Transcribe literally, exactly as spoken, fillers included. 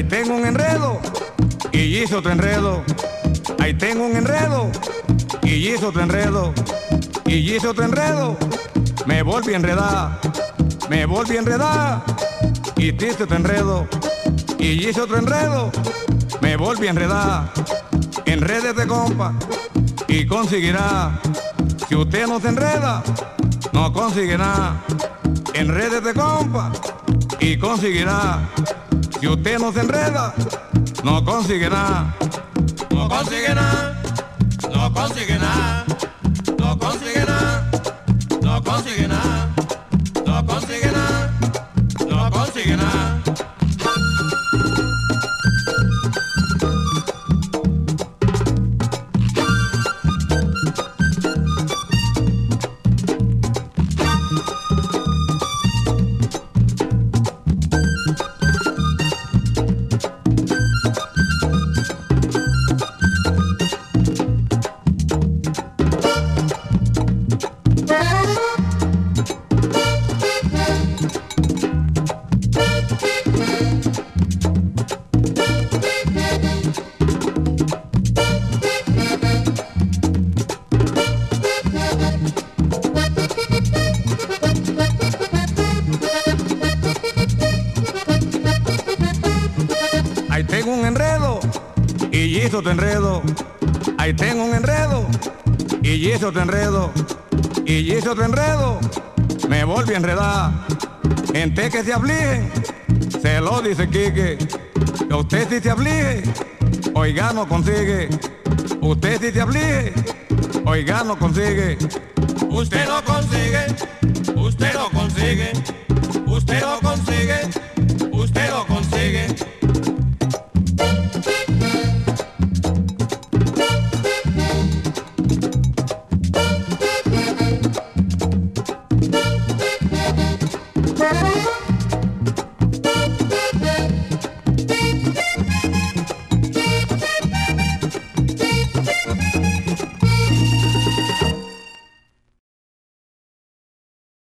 tengo un enredo y hice otro enredo. Ahí tengo un enredo y hice otro enredo. Y hice otro enredo. Me volví a enredar, me volví a enredar. Y hice otro enredo y hice otro enredo. Me volví a enredar. Enrédete, compa, y conseguirá. Si usted no se enreda, no consigue nada. Enrédete, compa, y conseguirá. Si usted no se enreda, no consigue nada. No consigue nada, no consigue nada, no consigue nada, no consigue nada, no consigue nada, no consigue nada. Ahí tengo un enredo y hice otro enredo. Ahí tengo un enredo y hice otro enredo. Y hice otro enredo. Me volví a enredar. Gente que se aflige, se lo dice Quique. Que usted si se aflige, oiga no consigue. Usted si se aflige, oiga no consigue. Usted lo consigue, usted lo consigue, usted lo consigue, usted lo consigue.